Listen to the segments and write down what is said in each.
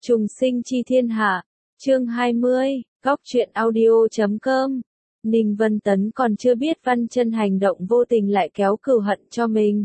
Trùng sinh chi thiên hạ, chương 20, góc truyện audio.com. Ninh Vân Tấn còn chưa biết Văn Chân hành động vô tình lại kéo cừu hận cho mình.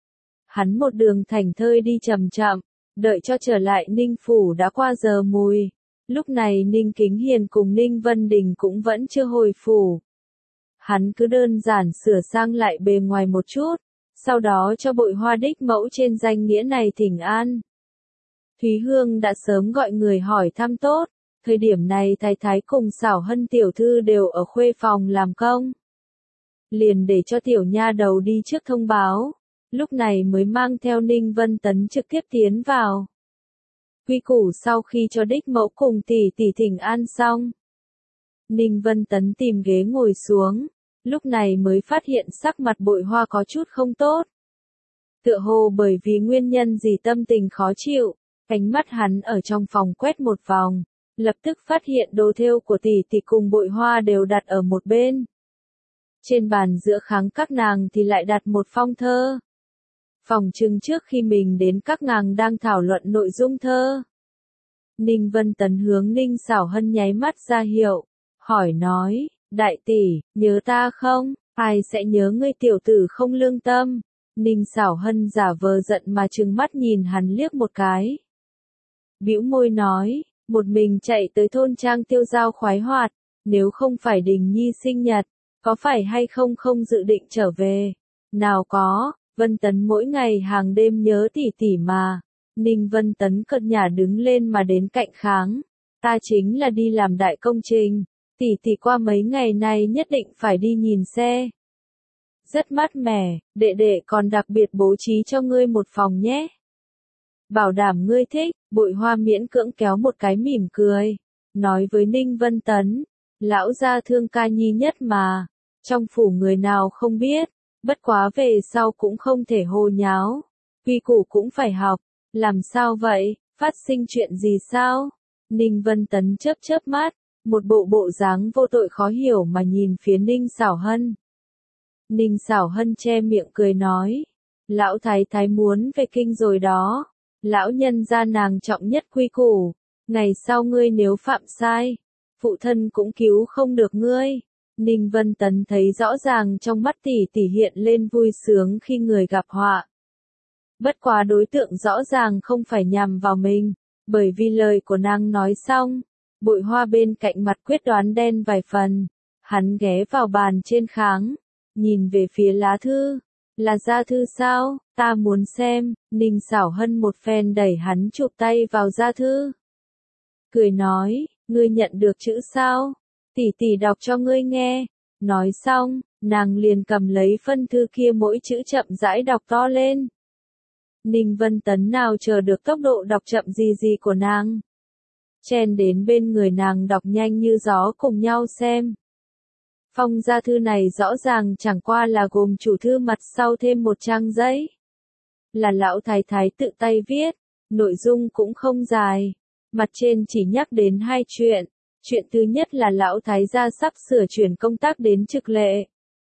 Hắn một đường thảnh thơi đi chậm chậm, đợi cho trở lại Ninh Phủ đã qua giờ mùi. Lúc này Ninh Kính Hiền cùng Ninh Vân Đình cũng vẫn chưa hồi phủ. Hắn cứ đơn giản sửa sang lại bề ngoài một chút, sau đó cho Bội Hoa đích mẫu trên danh nghĩa này thỉnh an. Thúy Hương đã sớm gọi người hỏi thăm tốt, thời điểm này Thái Thái cùng Xảo Hân tiểu thư đều ở khuê phòng làm công. Liền để cho tiểu nha đầu đi trước thông báo, lúc này mới mang theo Ninh Vân Tấn trực tiếp tiến vào. Quy củ sau khi cho đích mẫu cùng tỷ tỷ thỉnh an xong, Ninh Vân Tấn tìm ghế ngồi xuống, lúc này mới phát hiện sắc mặt Bội Hoa có chút không tốt. Tựa hồ bởi vì nguyên nhân gì tâm tình khó chịu, ánh mắt hắn ở trong phòng quét một vòng, lập tức phát hiện đồ thêu của tỷ tỷ cùng Bội Hoa đều đặt ở một bên. Trên bàn giữa kháng các nàng thì lại đặt một phong thơ. Phòng trưng trước khi mình đến các nàng đang thảo luận nội dung thơ. Ninh Vân Tấn hướng Ninh Xảo Hân nháy mắt ra hiệu, hỏi nói, đại tỷ, nhớ ta không? Ai sẽ nhớ ngươi tiểu tử không lương tâm? Ninh Xảo Hân giả vờ giận mà trừng mắt nhìn hắn liếc một cái. Bĩu môi nói, một mình chạy tới thôn trang tiêu dao khoái hoạt, nếu không phải Đình Nhi sinh nhật, có phải hay không không dự định trở về? Nào có, Vân Tấn mỗi ngày hàng đêm nhớ tỷ tỷ mà. Ninh Vân Tấn cợt nhả đứng lên mà đến cạnh kháng. Ta chính là đi làm đại công trình, tỷ tỷ qua mấy ngày nay nhất định phải đi nhìn xe. Rất mát mẻ, đệ đệ còn đặc biệt bố trí cho ngươi một phòng nhé. Bảo đảm ngươi thích, Bội Hoa miễn cưỡng kéo một cái mỉm cười, nói với Ninh Vân Tấn, lão gia thương ca nhi nhất mà, trong phủ người nào không biết, bất quá về sau cũng không thể hồ nháo, quy củ cũng phải học, làm sao vậy, phát sinh chuyện gì sao? Ninh Vân Tấn chớp chớp mắt, một bộ dáng vô tội khó hiểu mà nhìn phía Ninh Xảo Hân. Ninh Xảo Hân che miệng cười nói, lão thái thái muốn về kinh rồi đó. Lão nhân gia nàng trọng nhất quy củ, ngày sau ngươi nếu phạm sai, phụ thân cũng cứu không được ngươi. Ninh Vân Tấn thấy rõ ràng trong mắt tỷ tỷ hiện lên vui sướng khi người gặp họa. Bất quá đối tượng rõ ràng không phải nhằm vào mình, bởi vì lời của nàng nói xong, Bội Hoa bên cạnh mặt quyết đoán đen vài phần, hắn ghé vào bàn trên kháng, nhìn về phía lá thư. Là gia thư sao, ta muốn xem. Ninh Xảo Hân một phen đẩy hắn chụp tay vào gia thư. Cười nói, ngươi nhận được chữ sao? Tỷ tỷ đọc cho ngươi nghe. Nói xong, nàng liền cầm lấy phân thư kia mỗi chữ chậm rãi đọc to lên. Ninh Vân Tấn nào chờ được tốc độ đọc chậm gì của nàng. Chen đến bên người nàng đọc nhanh như gió cùng nhau xem. Phong gia thư này rõ ràng chẳng qua là gồm chủ thư mặt sau thêm một trang giấy. Là lão thái thái tự tay viết, nội dung cũng không dài. Mặt trên chỉ nhắc đến hai chuyện. Chuyện thứ nhất là lão thái gia sắp sửa chuyển công tác đến Trực Lệ.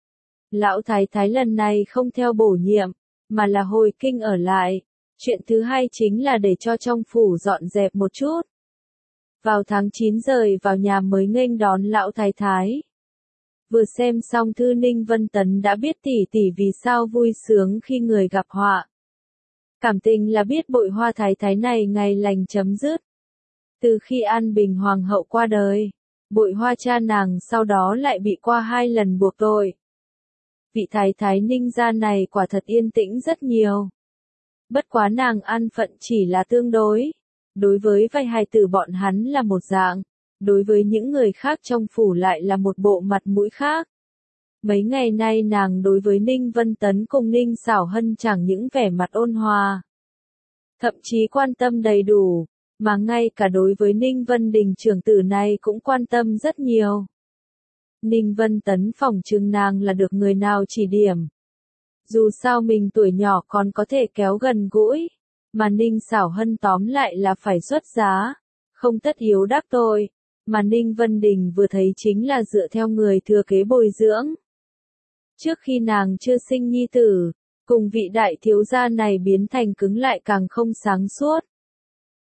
Lão thái thái lần này không theo bổ nhiệm, mà là hồi kinh ở lại. Chuyện thứ hai chính là để cho trong phủ dọn dẹp một chút. Vào tháng 9 rời vào nhà mới nghênh đón lão thái thái. Vừa xem xong thư Ninh Vân Tấn đã biết tỷ tỷ vì sao vui sướng khi người gặp họa. Cảm tình là biết Bội Hoa thái thái này ngày lành chấm dứt. Từ khi An Bình Hoàng hậu qua đời, Bội Hoa cha nàng sau đó lại bị qua 2 lần buộc tội. Vị thái thái Ninh gia này quả thật yên tĩnh rất nhiều. Bất quá nàng an phận chỉ là tương đối. Đối với vài hài tử bọn hắn là một dạng. Đối với những người khác trong phủ lại là một bộ mặt mũi khác. Mấy ngày nay nàng đối với Ninh Vân Tấn cùng Ninh Xảo Hân chẳng những vẻ mặt ôn hòa, thậm chí quan tâm đầy đủ, mà ngay cả đối với Ninh Vân Đình trưởng tử này cũng quan tâm rất nhiều. Ninh Vân Tấn phỏng chừng nàng là được người nào chỉ điểm. Dù sao mình tuổi nhỏ còn có thể kéo gần gũi, mà Ninh Xảo Hân tóm lại là phải xuất giá, không tất yếu đắc tội. Mà Ninh Vân Đình vừa thấy chính là dựa theo người thừa kế bồi dưỡng. Trước khi nàng chưa sinh nhi tử, cùng vị đại thiếu gia này biến thành cứng lại càng không sáng suốt.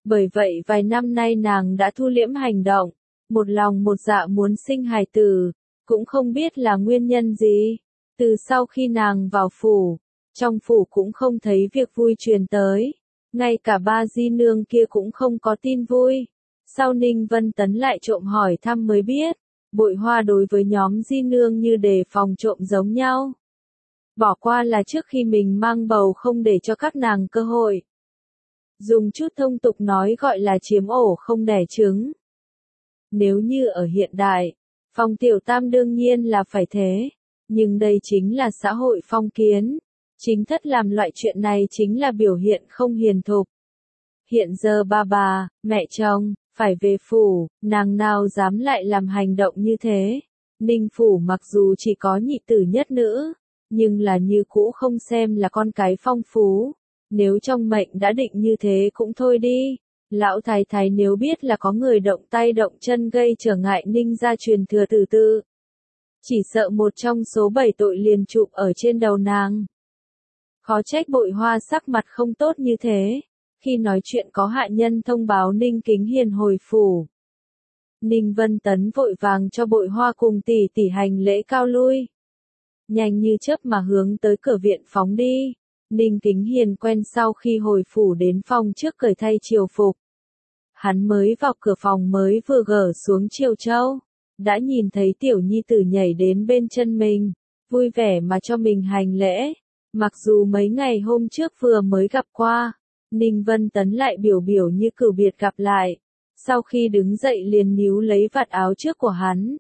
Bởi vậy vài năm nay nàng đã thu liễm hành động, một lòng một dạ muốn sinh hài tử, cũng không biết là nguyên nhân gì. Từ sau khi nàng vào phủ, trong phủ cũng không thấy việc vui truyền tới, ngay cả ba di nương kia cũng không có tin vui. Sau Ninh Vân Tấn lại trộm hỏi thăm mới biết, Bội Hoa đối với nhóm di nương như đề phòng trộm giống nhau. Bỏ qua là trước khi mình mang bầu không để cho các nàng cơ hội. Dùng chút thông tục nói gọi là chiếm ổ không đẻ trứng. Nếu như ở hiện đại, Phong tiểu tam đương nhiên là phải thế, nhưng đây chính là xã hội phong kiến. Chính thất làm loại chuyện này chính là biểu hiện không hiền thục. Hiện giờ bà, mẹ chồng, phải về phủ, nàng nào dám lại làm hành động như thế. Ninh phủ mặc dù chỉ có nhị tử nhất nữ, nhưng là như cũ không xem là con cái phong phú. Nếu trong mệnh đã định như thế cũng thôi đi. Lão thái thái nếu biết là có người động tay động chân gây trở ngại Ninh gia truyền thừa tử tự, chỉ sợ một trong số 7 tội liền chụp ở trên đầu nàng. Khó trách Bội Hoa sắc mặt không tốt như thế. Khi nói chuyện có hạ nhân thông báo Ninh Kính Hiền hồi phủ. Ninh Vân Tấn vội vàng cho Bội Hoa cùng tỷ tỷ hành lễ cao lui. Nhanh như chớp mà hướng tới cửa viện phóng đi. Ninh Kính Hiền quen sau khi hồi phủ đến phòng trước cởi thay triều phục. Hắn mới vào cửa phòng mới vừa gỡ xuống triều châu, đã nhìn thấy tiểu nhi tử nhảy đến bên chân mình, vui vẻ mà cho mình hành lễ. Mặc dù mấy ngày hôm trước vừa mới gặp qua, Ninh Vân Tấn lại biểu biểu như cửu biệt gặp lại. Sau khi đứng dậy liền níu lấy vạt áo trước của hắn.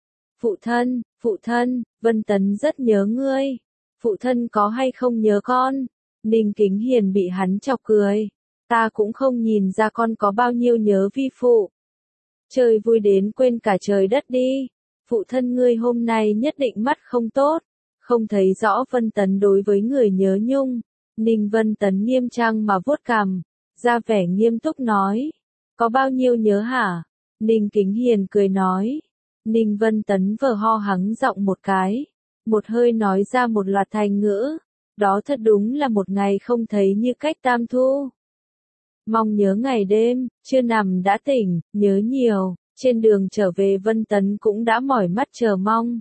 Phụ thân, Vân Tấn rất nhớ ngươi. Phụ thân có hay không nhớ con? Ninh Kính Hiền bị hắn chọc cười. Ta cũng không nhìn ra con có bao nhiêu nhớ vi phụ. Chơi vui đến quên cả trời đất đi. Phụ thân ngươi hôm nay nhất định mắt không tốt, không thấy rõ Vân Tấn đối với người nhớ nhung. Ninh Vân Tấn nghiêm trang mà vuốt cằm, ra vẻ nghiêm túc nói. Có bao nhiêu nhớ hả? Ninh Kính Hiền cười nói. Ninh Vân Tấn vờ ho hắng giọng một cái, một hơi nói ra một loạt thành ngữ. Đó thật đúng là một ngày không thấy như cách tam thu. Mong nhớ ngày đêm, chưa nằm đã tỉnh, nhớ nhiều. Trên đường trở về Vân Tấn cũng đã mỏi mắt chờ mong.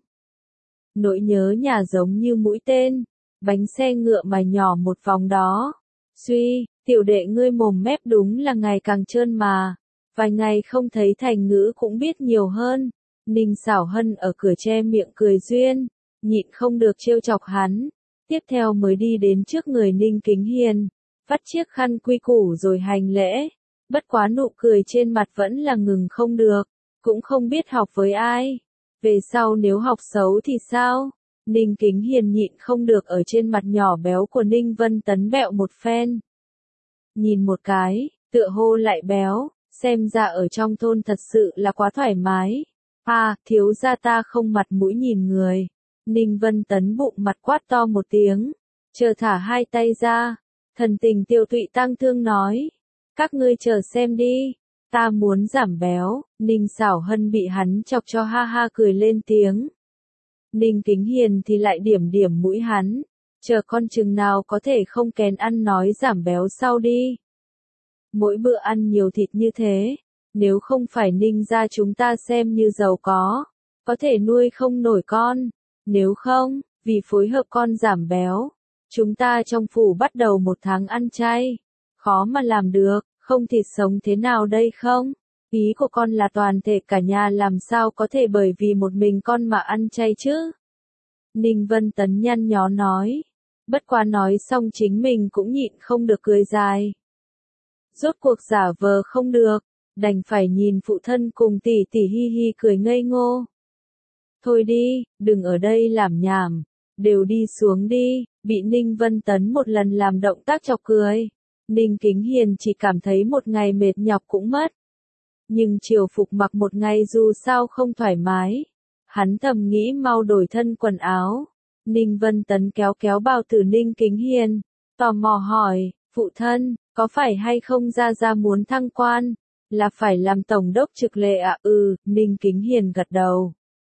Nỗi nhớ nhà giống như mũi tên, bánh xe ngựa mà nhỏ một vòng đó. Suy, tiểu đệ ngươi mồm mép đúng là ngày càng trơn mà. Vài ngày không thấy thành ngữ cũng biết nhiều hơn. Ninh Xảo Hân ở cửa che miệng cười duyên, nhịn không được trêu chọc hắn. Tiếp theo mới đi đến trước người Ninh Kính Hiền, vắt chiếc khăn quy củ rồi hành lễ. Bất quá nụ cười trên mặt vẫn là ngừng không được, cũng không biết học với ai. Về sau nếu học xấu thì sao? Ninh Kính Hiền nhịn không được ở trên mặt nhỏ béo của Ninh Vân Tấn bẹo một phen. Nhìn một cái, tựa hồ lại béo, xem ra ở trong thôn thật sự là quá thoải mái. Thiếu gia ta không mặt mũi nhìn người. Ninh Vân Tấn bụng mặt quát to một tiếng, chờ thả hai tay ra, thần tình tiêu tụy tang thương nói. Các ngươi chờ xem đi, ta muốn giảm béo. Ninh Xảo Hân bị hắn chọc cho ha ha cười lên tiếng. Ninh Kính Hiền thì lại điểm điểm mũi hắn, chờ con chừng nào có thể không kén ăn nói giảm béo sau đi. Mỗi bữa ăn nhiều thịt như thế, nếu không phải Ninh gia chúng ta xem như giàu có thể nuôi không nổi con. Nếu không, vì phối hợp con giảm béo, chúng ta trong phủ bắt đầu 1 tháng ăn chay. Khó mà làm được, không thịt sống thế nào đây không? Ý của con là toàn thể cả nhà làm sao có thể bởi vì một mình con mà ăn chay chứ? Ninh Vân Tấn nhăn nhó nói. Bất quá nói xong chính mình cũng nhịn không được cười dài. Rốt cuộc giả vờ không được, đành phải nhìn phụ thân cùng tỷ tỷ hi hi cười ngây ngô. Thôi đi, đừng ở đây làm nhảm, đều đi xuống đi. Bị Ninh Vân Tấn một lần làm động tác chọc cười, Ninh Kính Hiền chỉ cảm thấy một ngày mệt nhọc cũng mất. Nhưng triều phục mặc một ngày dù sao không thoải mái. Hắn thầm nghĩ mau đổi thân quần áo. Ninh Vân Tấn kéo kéo bao tử Ninh Kính Hiền, tò mò hỏi, phụ thân, có phải hay không ra muốn thăng quan, là phải làm tổng đốc trực lệ ạ? Ninh Kính Hiền gật đầu.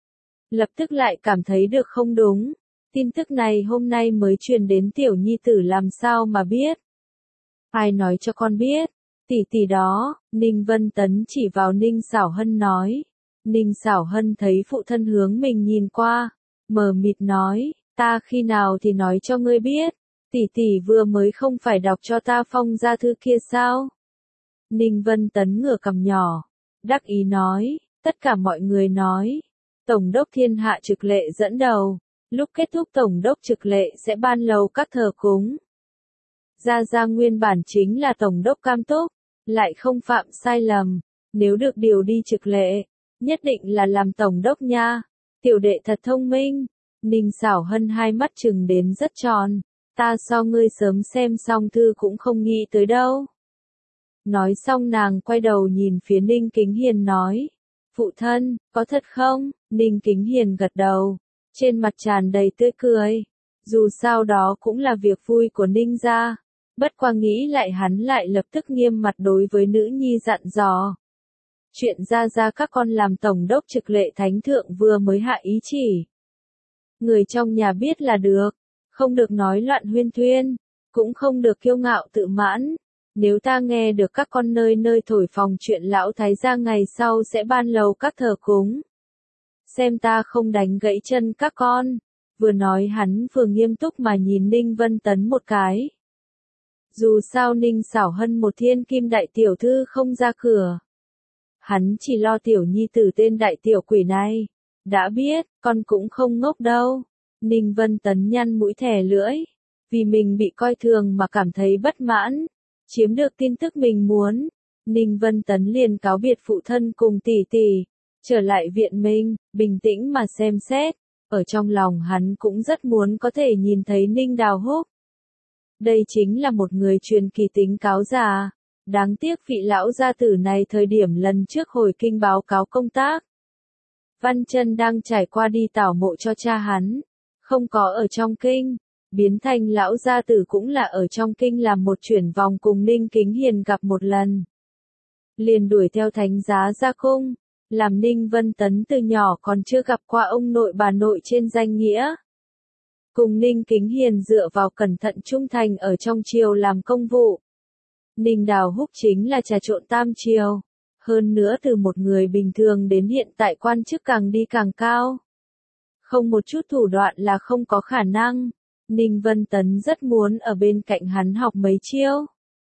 Lập tức lại cảm thấy được không đúng. Tin tức này hôm nay mới truyền đến tiểu nhi tử làm sao mà biết. Ai nói cho con biết, Tỷ tỷ đó, Ninh Vân Tấn chỉ vào Ninh Xảo Hân nói. Ninh Xảo Hân thấy phụ thân hướng mình nhìn qua, mờ mịt nói, ta khi nào thì nói cho ngươi biết, tỷ tỷ vừa mới không phải đọc cho ta phong gia thư kia sao? Ninh Vân Tấn ngửa cằm nhỏ, đắc ý nói, tất cả mọi người nói, Tổng đốc Thiên Hạ Trực Lệ dẫn đầu, lúc kết thúc Tổng đốc Trực Lệ sẽ ban lầu các thờ cúng. Gia Gia nguyên bản chính là Tổng đốc Cam Túc, lại không phạm sai lầm, nếu được điều đi Trực Lệ, nhất định là làm Tổng đốc nha, tiểu đệ thật thông minh. Ninh Xảo Hân hai mắt trừng đến rất tròn, ta so ngươi sớm xem xong thư cũng không nghĩ tới đâu. Nói xong nàng quay đầu nhìn phía Ninh Kính Hiền nói, phụ thân, có thật không? Ninh Kính Hiền gật đầu, trên mặt tràn đầy tươi cười, dù sao đó cũng là việc vui của Ninh gia, bất qua nghĩ lại hắn lại lập tức nghiêm mặt đối với nữ nhi dặn dò. Chuyện Gia Gia các con làm Tổng đốc Trực Lệ Thánh Thượng vừa mới hạ ý chỉ. Người trong nhà biết là được, không được nói loạn huyên thuyên, cũng không được kiêu ngạo tự mãn. Nếu ta nghe được các con nơi nơi thổi phồng chuyện lão thái gia ngày sau sẽ ban lầu các thờ cúng, xem ta không đánh gãy chân các con. Vừa nói hắn vừa nghiêm túc mà nhìn Ninh Vân Tấn một cái. Dù sao Ninh Xảo Hân một thiên kim đại tiểu thư không ra cửa, hắn chỉ lo tiểu nhi tử tên đại tiểu quỷ này. Đã biết, con cũng không ngốc đâu. Ninh Vân Tấn nhăn mũi thè lưỡi, vì mình bị coi thường mà cảm thấy bất mãn. Chiếm được tin tức mình muốn, Ninh Vân Tấn liền cáo biệt phụ thân cùng tỷ tỷ, trở lại viện mình, bình tĩnh mà xem xét. Ở trong lòng hắn cũng rất muốn có thể nhìn thấy Ninh Đào Húc. Đây chính là một người truyền kỳ tính cáo già. Đáng tiếc vị lão gia tử này thời điểm lần trước hồi kinh báo cáo công tác. Văn Chân đang trải qua đi tảo mộ cho cha hắn, không có ở trong kinh. Biến thành lão gia tử cũng là ở trong kinh làm một chuyển vòng cùng Ninh Kính Hiền gặp một lần. Liền đuổi theo thánh giá ra cung, làm Ninh Vân Tấn từ nhỏ còn chưa gặp qua ông nội bà nội trên danh nghĩa. Cùng Ninh Kính Hiền dựa vào cẩn thận trung thành ở trong triều làm công vụ. Ninh Đào Húc chính là trà trộn tam triều, hơn nữa từ một người bình thường đến hiện tại quan chức càng đi càng cao. Không một chút thủ đoạn là không có khả năng. Ninh Vân Tấn rất muốn ở bên cạnh hắn học mấy chiêu.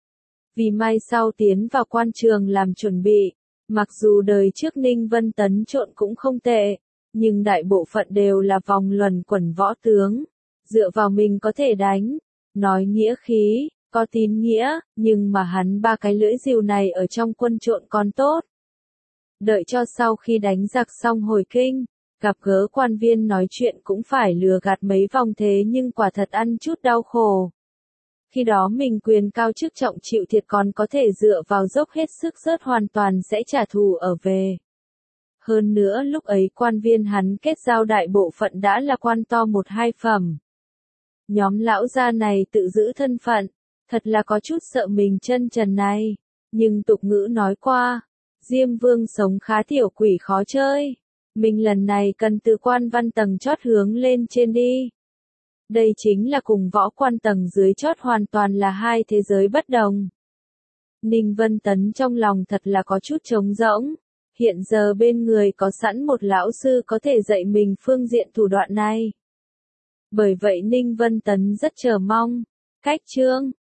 Vì mai sau tiến vào quan trường làm chuẩn bị, mặc dù đời trước Ninh Vân Tấn trộn cũng không tệ, nhưng đại bộ phận đều là vòng luẩn quẩn võ tướng, dựa vào mình có thể đánh, nói nghĩa khí, có tín nghĩa, nhưng mà hắn ba cái lưỡi rìu này ở trong quân trộn còn tốt. Đợi cho sau khi đánh giặc xong hồi kinh, gặp gỡ quan viên nói chuyện cũng phải lừa gạt mấy vòng thế nhưng quả thật ăn chút đau khổ. Khi đó mình quyền cao chức trọng chịu thiệt còn có thể dựa vào dốc hết sức rớt hoàn toàn sẽ trả thù ở về. Hơn nữa lúc ấy quan viên hắn kết giao đại bộ phận đã là quan to một hai phẩm. Nhóm lão gia này tự giữ thân phận, thật là có chút sợ mình chân trần này. Nhưng tục ngữ nói qua, Diêm Vương sống khá tiểu quỷ khó chơi. Mình lần này cần từ quan văn tầng chót hướng lên trên đi. Đây chính là cùng võ quan tầng dưới chót hoàn toàn là hai thế giới bất đồng. Ninh Vân Tấn trong lòng thật là có chút trống rỗng. Hiện giờ bên người có sẵn một lão sư có thể dạy mình phương diện thủ đoạn này. Bởi vậy Ninh Vân Tấn rất chờ mong. Cách chương